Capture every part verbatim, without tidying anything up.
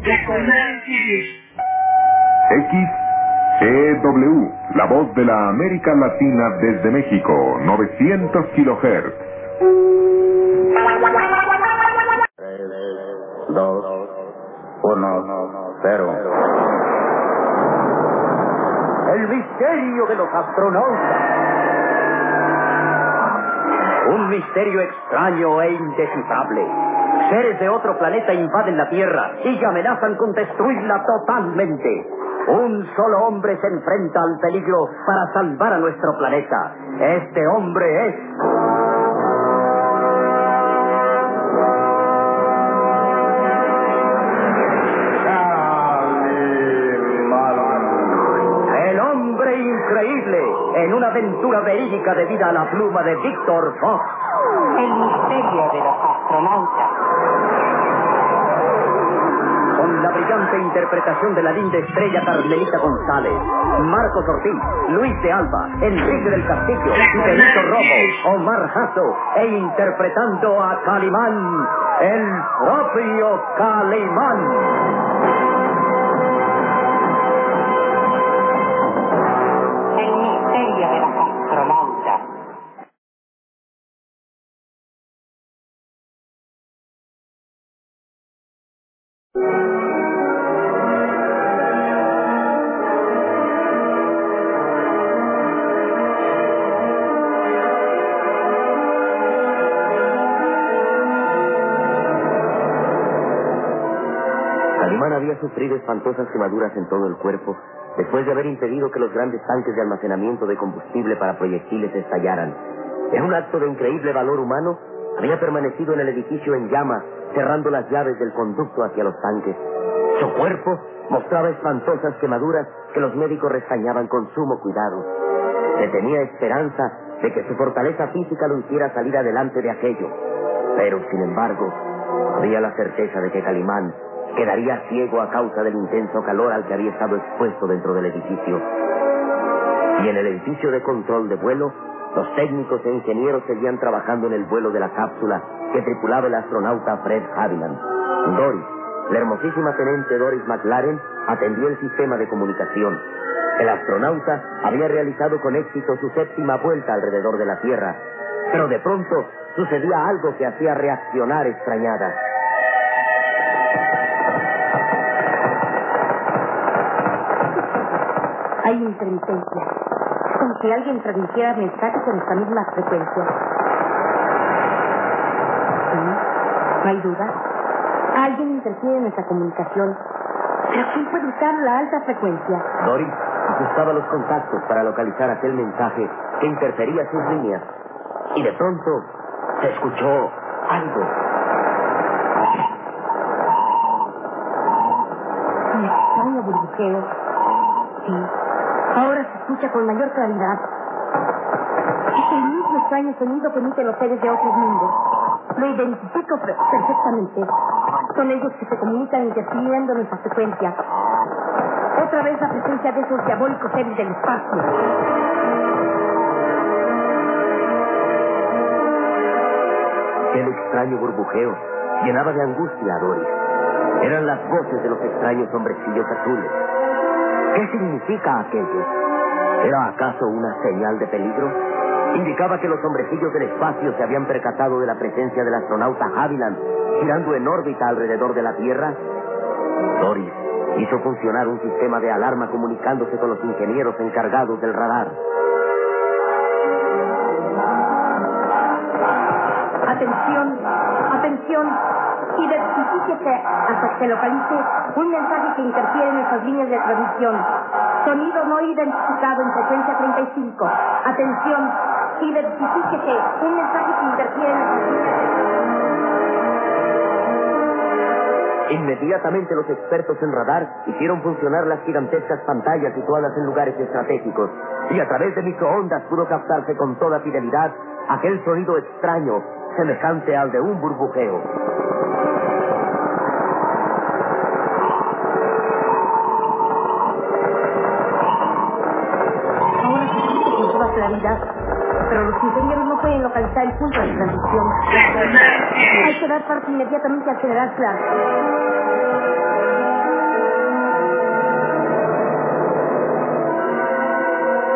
X E W, la voz de la América Latina desde México, novecientos kilohertz. tres, dos, uno, cero. El misterio de los astronautas. Un misterio extraño e indescifrable. Seres de otro planeta invaden la Tierra y amenazan con destruirla totalmente. Un solo hombre se enfrenta al peligro para salvar a nuestro planeta. Este hombre es... el hombre increíble, en una aventura verídica debida a la pluma de Víctor Fox. El misterio de los astronautas. Con la brillante interpretación de la linda estrella Carmelita González, Marcos Ortiz, Luis de Alba, Enrique del Castillo, Benito Romo, Omar Jasso, e interpretando a Calimán, el propio Calimán. El misterio de los astronautas. Calimán había sufrido espantosas quemaduras en todo el cuerpo después de haber impedido que los grandes tanques de almacenamiento de combustible para proyectiles estallaran. En un acto de increíble valor humano, había permanecido en el edificio en llamas, cerrando las llaves del conducto hacia los tanques. Su cuerpo mostraba espantosas quemaduras que los médicos restañaban con sumo cuidado. Se tenía esperanza de que su fortaleza física lo hiciera salir adelante de aquello. Pero, sin embargo, había la certeza de que Calimán quedaría ciego a causa del intenso calor al que había estado expuesto dentro del edificio. Y en el edificio de control de vuelo, los técnicos e ingenieros seguían trabajando en el vuelo de la cápsula que tripulaba el astronauta Fred Haviland. Doris, la hermosísima teniente Doris McLaren, atendía el sistema de comunicación. El astronauta había realizado con éxito su séptima vuelta alrededor de la Tierra, pero de pronto sucedía algo que hacía reaccionar extrañada. Hay intermitencia, como si alguien transmitiera mensajes en esta misma frecuencia. Sí, no hay duda. Alguien interfiere en nuestra comunicación. ¿Pero quién puede usar la alta frecuencia? Doris ajustaba los contactos para localizar aquel mensaje que interfería sus líneas. Y de pronto se escuchó algo. Un extraño burbujeo. Sí. Ahora se escucha con mayor claridad. Es el mismo extraño sonido que emiten los seres de otros mundos. Lo identifico perfectamente. Son ellos que se comunican interfiriendo nuestra frecuencia. Otra vez la presencia de esos diabólicos seres del espacio. El extraño burbujeo llenaba de angustia a Doris. Eran las voces de los extraños hombrecillos azules. ¿Qué significa aquello? ¿Era acaso una señal de peligro? ¿Indicaba que los hombrecillos del espacio se habían percatado de la presencia del astronauta Haviland girando en órbita alrededor de la Tierra? Doris hizo funcionar un sistema de alarma comunicándose con los ingenieros encargados del radar. Atención, atención. Identifíquese hasta que se localice un mensaje que interfiere en nuestras líneas de transmisión. Sonido no identificado en frecuencia treinta y cinco. Atención, identifíquese un mensaje que interfiere en nuestras líneas de transmisión. Inmediatamente los expertos en radar hicieron funcionar las gigantescas pantallas situadas en lugares estratégicos, y a través de microondas pudo captarse con toda fidelidad aquel sonido extraño, semejante al de un burbujeo. Ahora se escucha con toda claridad, pero los ingenieros no pueden localizar el punto de transmisión. Hay que dar parte inmediatamente al general Clark.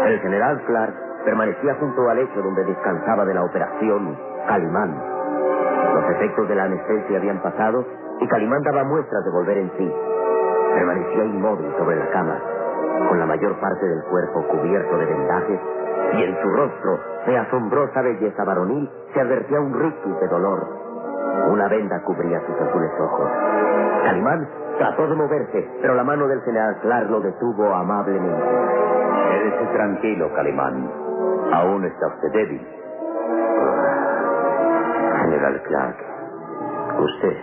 El general Clark permanecía junto al lecho donde descansaba de la operación Calimán. Los efectos de la anestesia habían pasado y Calimán daba muestras de volver en sí. Permanecía inmóvil sobre la cama, con la mayor parte del cuerpo cubierto de vendajes, y en su rostro, de asombrosa belleza varonil, se advertía un rictus de dolor. Una venda cubría sus azules ojos. Calimán trató de moverse, pero la mano del general Clark lo detuvo amablemente. Quédese tranquilo, Calimán. Aún está usted débil. General Clark, usted...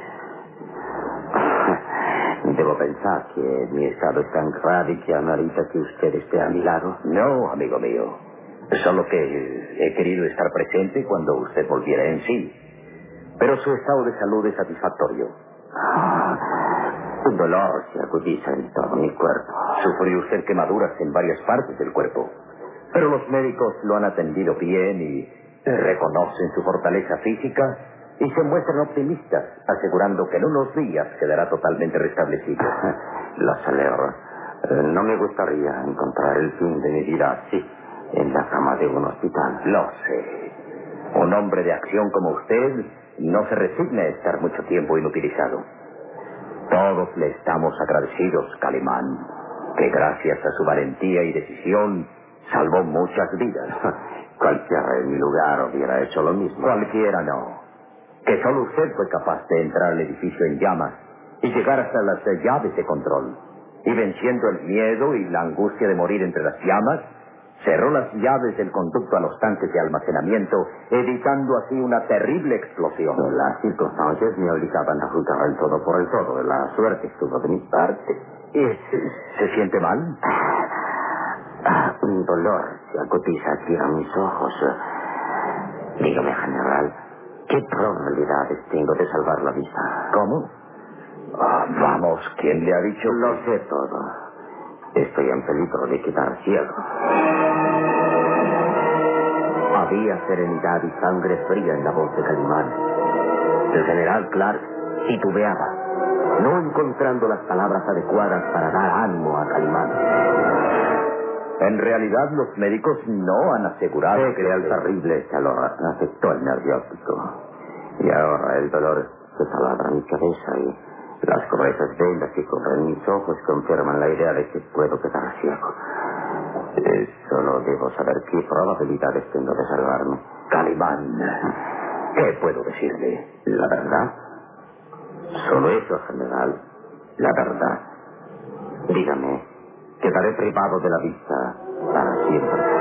Debo pensar que mi estado es tan grave que amerita que usted esté a mi lado. No, amigo mío. Solo que he querido estar presente cuando usted volviera en sí. Pero su estado de salud es satisfactorio. Ah, un dolor se agudiza en todo mi cuerpo. Sufrió usted quemaduras en varias partes del cuerpo. Pero los médicos lo han atendido bien y reconocen su fortaleza física y se muestran optimistas, asegurando que en unos días quedará totalmente restablecido. Lo celebro. Eh, no me gustaría encontrar el fin de mi vida así, en la cama de un hospital. Lo sé. Un hombre de acción como usted no se resigna a estar mucho tiempo inutilizado. Todos le estamos agradecidos, Calimán, que gracias a su valentía y decisión salvó muchas vidas. Cualquiera en mi lugar hubiera hecho lo mismo. Cualquiera no. Que solo usted fue capaz de entrar al edificio en llamas y llegar hasta las llaves de control. Y venciendo el miedo y la angustia de morir entre las llamas, cerró las llaves del conducto a los tanques de almacenamiento, evitando así una terrible explosión. Las circunstancias me obligaban a juzgar el todo por el todo. La suerte estuvo de mi parte. ¿Y se, se siente mal? Ah, un dolor se agudiza aquí a mis ojos. Dígame, general, ¿qué probabilidades tengo de salvar la vida? ¿Cómo? Ah, vamos, ¿quién le ha dicho? Lo sé todo. Estoy en peligro de quedar ciego. Había serenidad y sangre fría en la voz de Calimán. El general Clark titubeaba, no encontrando las palabras adecuadas para dar ánimo a Calimán. En realidad, los médicos no han asegurado sé que el terrible calor afectó el nervio óptico. Y ahora el dolor se taladra mi cabeza y las gruesas vendas que cubren mis ojos confirman la idea de que puedo quedar ciego. Eh, solo debo saber qué probabilidades tengo de salvarme. Calimán, ¿qué puedo decirle? ¿La verdad? Solo eso, general. La verdad. Dígame, quedaré privado de la vista para siempre.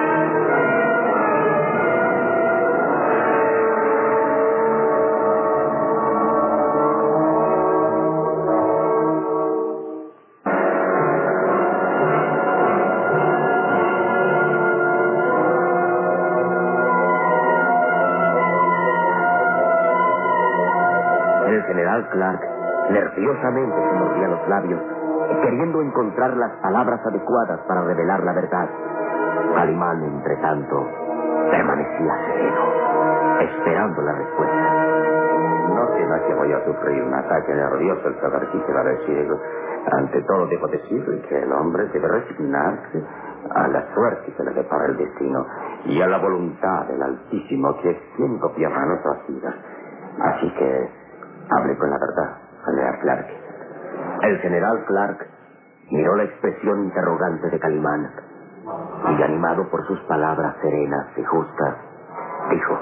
El general Clark nerviosamente se mordía los labios, queriendo encontrar las palabras adecuadas para revelar la verdad. Calimán, entre tanto, permanecía sereno, esperando la respuesta. No tema que voy a sufrir un ataque nervioso al saber que quedará ciego. Ante todo debo decirle que el hombre debe resignarse a la suerte que le depara el destino y a la voluntad del Altísimo, que es quien gobierna nuestras vidas. Así que hable con la verdad, general Clark. El general Clark miró la expresión interrogante de Calimán y, animado por sus palabras serenas y justas, dijo: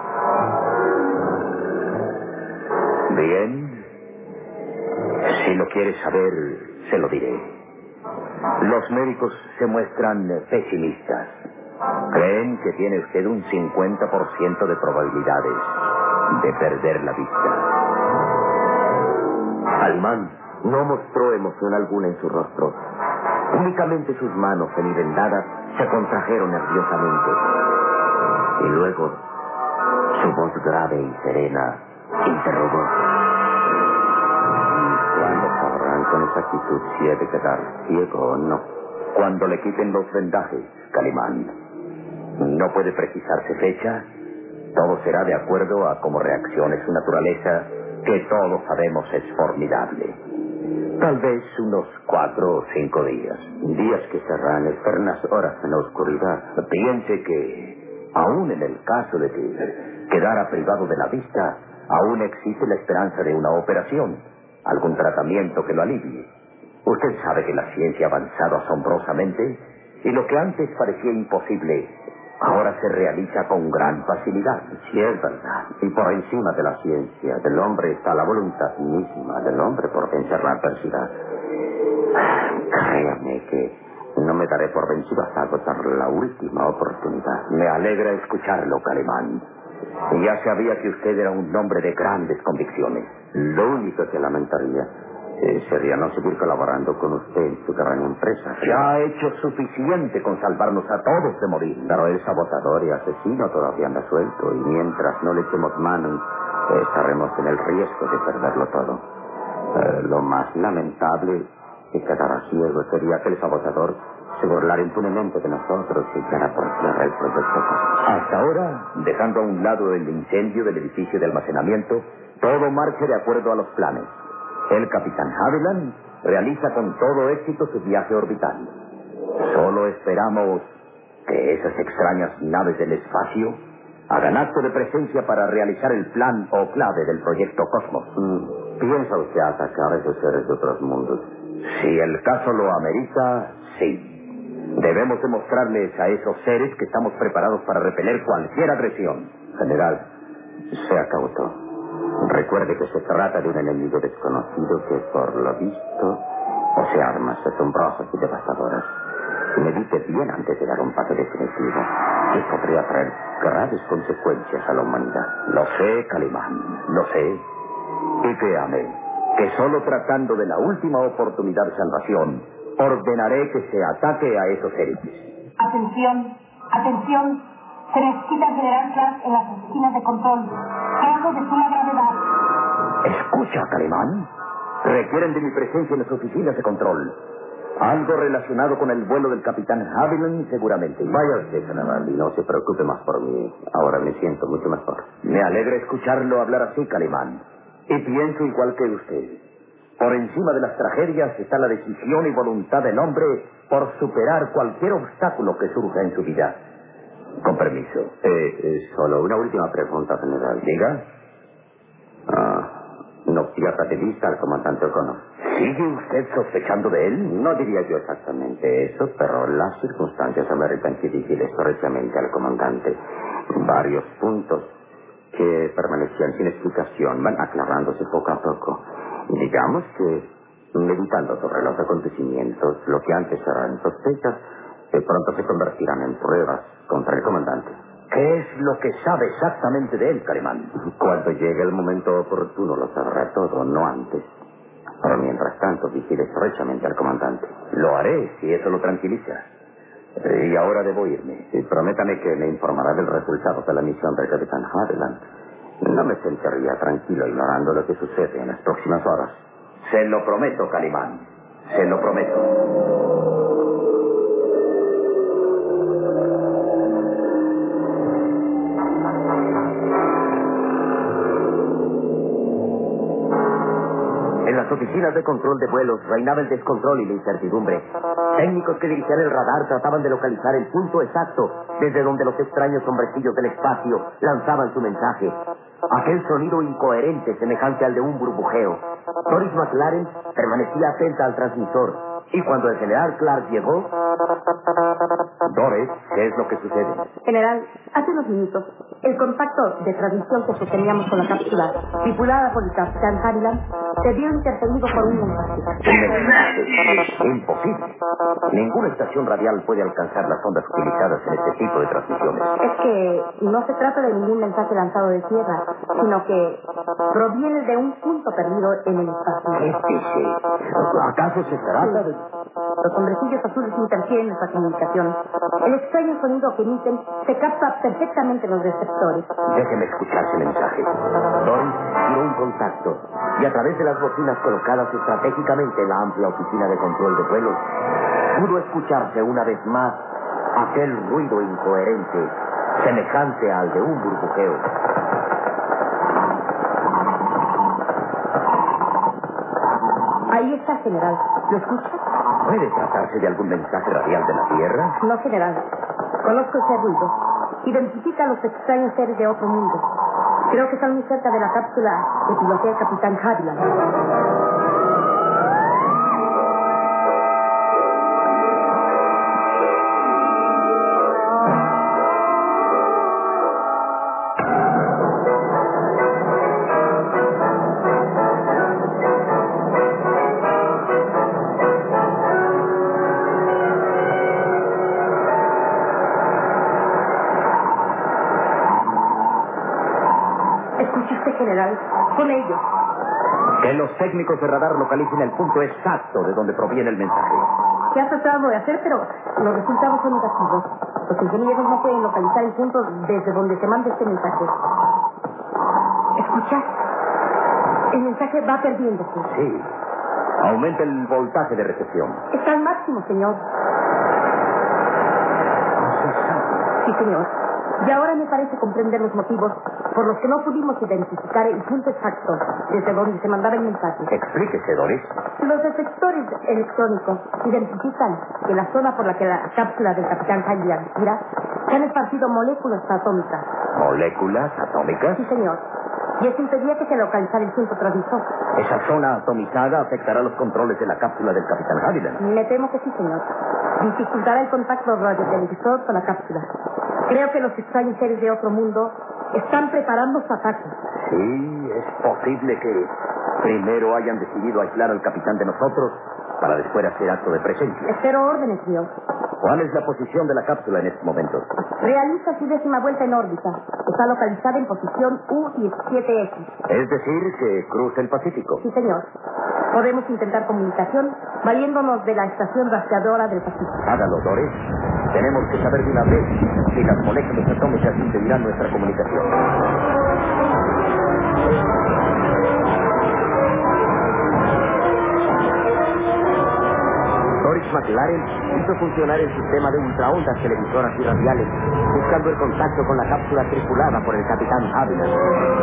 Bien. Si lo quiere saber, se lo diré. Los médicos se muestran pesimistas. Creen que tiene usted un cincuenta por ciento de probabilidades de perder la vista. Calimán no mostró emoción alguna en su rostro. Únicamente sus manos semivendadas se contrajeron nerviosamente. Y luego, su voz grave y serena interrogó: ¿Y cuándo sabrán con exactitud si he de quedar ciego o no? Cuando le quiten los vendajes, Calimán. No puede precisarse fecha. Todo será de acuerdo a cómo reaccione su naturaleza, que todos sabemos es formidable. Tal vez unos cuatro o cinco días. Días que serán eternas horas en la oscuridad. Piense que, aún en el caso de que quedara privado de la vista, aún existe la esperanza de una operación, algún tratamiento que lo alivie. Usted sabe que la ciencia ha avanzado asombrosamente y lo que antes parecía imposible ahora se realiza con gran facilidad. Sí, es verdad. Y por encima de la ciencia del hombre está la voluntad misma del hombre por vencer la adversidad. Créame que no me daré por vencido hasta agotar la última oportunidad. Me alegra escucharlo, Calimán. Ya sabía que usted era un hombre de grandes convicciones. Lo único que lamentaría eh, sería no seguir colaborando con usted en su gran empresa. Ya ha hecho suficiente con salvarnos a todos de morir. Pero el sabotador y asesino todavía anda suelto, y mientras no le echemos mano, eh, estaremos en el riesgo de perderlo todo. Eh, lo más lamentable que quedara ciego sería que el sabotador se burlara impunemente de nosotros y echara por tierra el proyecto. Hasta ahora, dejando a un lado el incendio del edificio de almacenamiento, todo marcha de acuerdo a los planes. El capitán Haviland realiza con todo éxito su viaje orbital. Solo esperamos que esas extrañas naves del espacio hagan acto de presencia para realizar el plan o clave del proyecto Cosmos. Mm, ¿Piensa usted atacar a esos seres de otros mundos? Si el caso lo amerita, sí. Debemos demostrarles a esos seres que estamos preparados para repeler cualquier agresión. General, sea cauto. Recuerde que se trata de un enemigo desconocido que, por lo visto, posee armas asombrosas y devastadoras. Medite bien antes de dar un paso definitivo, que podría traer graves consecuencias a la humanidad. Lo sé, Calimán, lo sé. Y créame, que solo tratando de la última oportunidad de salvación, ordenaré que se ataque a esos seres. Atención, atención. Se necesita el general Clark en las oficinas de control. Casos de suma gravedad. Escucha, Calimán. Requieren de mi presencia en las oficinas de control. Algo relacionado con el vuelo del capitán Haviland, seguramente. Vaya usted, general, y no se preocupe más por mí. Ahora me siento mucho mejor. Me alegra escucharlo hablar así, Calimán. Y pienso igual que usted. Por encima de las tragedias está la decisión y voluntad del hombre por superar cualquier obstáculo que surja en su vida. Con permiso. Eh, eh, solo una última pregunta, general. Diga. Ah, no pierda de vista al comandante O'Connor. ¿Sigue usted sospechando de él? No diría yo exactamente eso, pero las circunstancias ameritan que vigile estrechamente al comandante. Varios puntos que permanecían sin explicación van aclarándose poco a poco. Digamos que, meditando sobre los acontecimientos, lo que antes eran sospechas, de pronto se convertirán en pruebas contra el comandante. ¿Qué es lo que sabe exactamente de él, Calimán? Cuando llegue el momento oportuno lo sabrá todo, no antes. Pero mientras tanto, vigile estrechamente al comandante. Lo haré, si eso lo tranquiliza. Eh, y ahora debo irme. Y prométame que me informará del resultado de la misión del capitán Haviland. No me sentiría tranquilo ignorando lo que sucede en las próximas horas. Se lo prometo, Calimán. Se lo prometo. En las oficinas de control de vuelos reinaba el descontrol y la incertidumbre. Técnicos que dirigían el radar trataban de localizar el punto exacto desde donde los extraños hombrecillos del espacio lanzaban su mensaje. Aquel sonido incoherente semejante al de un burbujeo. Doris McLaren permanecía atenta al transmisor. Y cuando el general Clark llegó... Doris, ¿qué es lo que sucede? General, hace unos minutos, el contacto de transmisión que sosteníamos con la cápsula, tripulada por el capitán Haviland, se vio interferido por un mensaje. Un mensaje. Imposible. Ninguna estación radial puede alcanzar las ondas utilizadas en este tipo de transmisiones. Es que no se trata de ningún mensaje lanzado de tierra, sino que proviene de un punto perdido en el espacio. ¿Qué dice? ¿Acaso se trata de...? Los hombrecillos azules interfieren en nuestra comunicación. El extraño sonido que emiten se capta perfectamente en los receptores. Déjeme escuchar ese mensaje. Doris tiró un contacto y a través de las bocinas colocadas estratégicamente en la amplia oficina de control de vuelos, pudo escucharse una vez más aquel ruido incoherente, semejante al de un burbujeo. Ahí está, general? ¿Lo escucha? ¿Puede tratarse de algún mensaje radial de la Tierra? No, general. Conozco ese ruido. Identifica a los extraños seres de otro mundo. Creo que están muy cerca de la cápsula que pilotea el capitán Haviland. ¿Escuchaste, general? Con ellos. Que los técnicos de radar localicen el punto exacto de donde proviene el mensaje. Se ha tratado de hacer, pero los resultados son negativos. Los ingenieros no pueden localizar el punto desde donde se manda este mensaje. ¿Escuchas? El mensaje va perdiéndose. Sí. Aumenta el voltaje de recepción. Está al máximo, señor. Sí, señor. Y ahora me parece comprender los motivos por los que no pudimos identificar el punto exacto desde donde se mandaba el mensaje. Explíquese, Doris. Los detectores electrónicos identifican que la zona por la que la cápsula del capitán Haviland gira se han esparcido moléculas atómicas. ¿Moléculas atómicas? Sí, señor. Y eso impedía que se localizara el punto transmisor. ¿Esa zona atomizada afectará los controles de la cápsula del capitán Haviland? Me temo que sí, señor. Dificultará el contacto radiotelevisor con la cápsula. Creo que los extraños seres de otro mundo están preparando su ataque. Sí, es posible que primero hayan decidido aislar al capitán de nosotros para después hacer acto de presencia. Espero órdenes, señor. ¿Cuál es la posición de la cápsula en estos momentos? Realiza su décima vuelta en órbita. Está localizada en posición U diecisiete X. Es decir, que cruza el Pacífico. Sí, señor. Podemos intentar comunicación valiéndonos de la estación rastreadora del Pacífico. Hágalo, Doris. Tenemos que saber de una vez si las moléculas atómicas impedirán nuestra comunicación. Doris McLaren hizo funcionar el sistema de ultraondas televisoras y radiales, buscando el contacto con la cápsula tripulada por el capitán Haviland.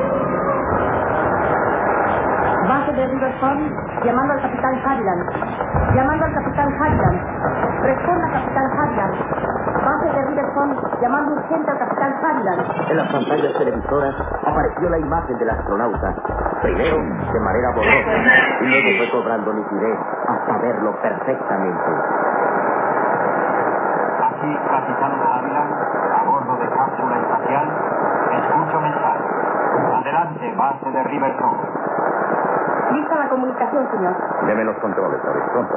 Base de Riverstone, llamando al capitán Haviland. Llamando al capitán Haviland. Responda, capitán Haviland. Base de Riverstone, llamando urgente al capitán Haviland. En las pantallas televisoras apareció la imagen del astronauta. Primero de manera borrosa y luego fue cobrando nitidez hasta verlo perfectamente. Aquí, capitán Haviland, a bordo de cápsula espacial. Escucho mensaje. Adelante, base de Riverstone. Lista la comunicación, señor. Deme los controles, Doris, pronto.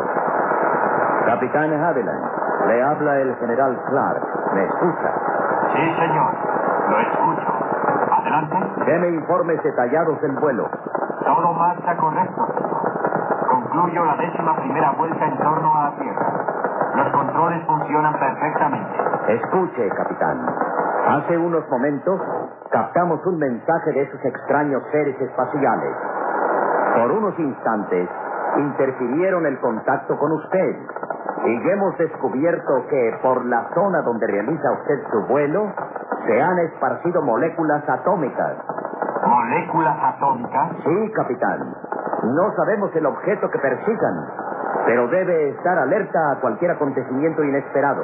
Capitán Haviland, le habla el general Clark. ¿Me escucha? Sí, señor. Lo escucho. Adelante. Deme informes detallados del vuelo. Todo marcha correcto. Concluyo la décima primera vuelta en torno a la Tierra. Los controles funcionan perfectamente. Escuche, capitán. Hace unos momentos captamos un mensaje de esos extraños seres espaciales. Por unos instantes interfirieron el contacto con usted y hemos descubierto que por la zona donde realiza usted su vuelo se han esparcido moléculas atómicas. ¿Moléculas atómicas? Sí, capitán. No sabemos el objeto que persigan, pero debe estar alerta a cualquier acontecimiento inesperado.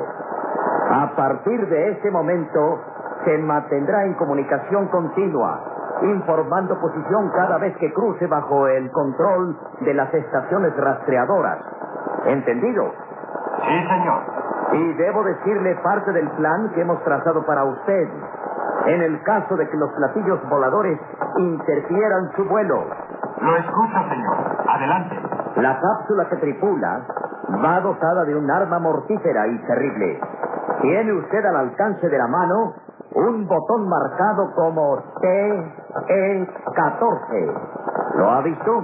A partir de ese momento se mantendrá en comunicación continua, informando posición cada vez que cruce bajo el control de las estaciones rastreadoras. ¿Entendido? Sí, señor. Y debo decirle parte del plan que hemos trazado para usted, en el caso de que los platillos voladores interfieran su vuelo. Lo escucho, señor. Adelante. La cápsula que tripula va dotada de un arma mortífera y terrible. Tiene usted al alcance de la mano un botón marcado como T E catorce. ¿Lo ha visto?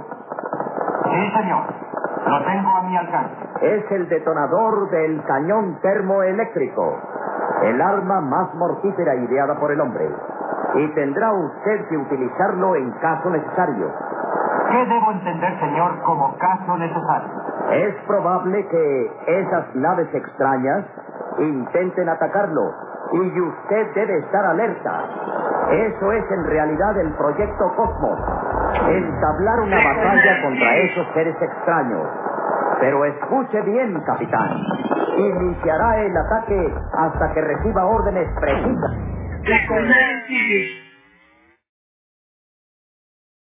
Sí, señor. Lo tengo a mi alcance. Es el detonador del cañón termoeléctrico, el arma más mortífera ideada por el hombre. Y tendrá usted que utilizarlo en caso necesario. ¿Qué debo entender, señor, como caso necesario? Es probable que esas naves extrañas intenten atacarlo y usted debe estar alerta. Eso es en realidad el proyecto Cosmos. entablar una batalla contra esos seres extraños. Pero escuche bien, capitán. Iniciará el ataque hasta que reciba órdenes precisas. La jornada sigue.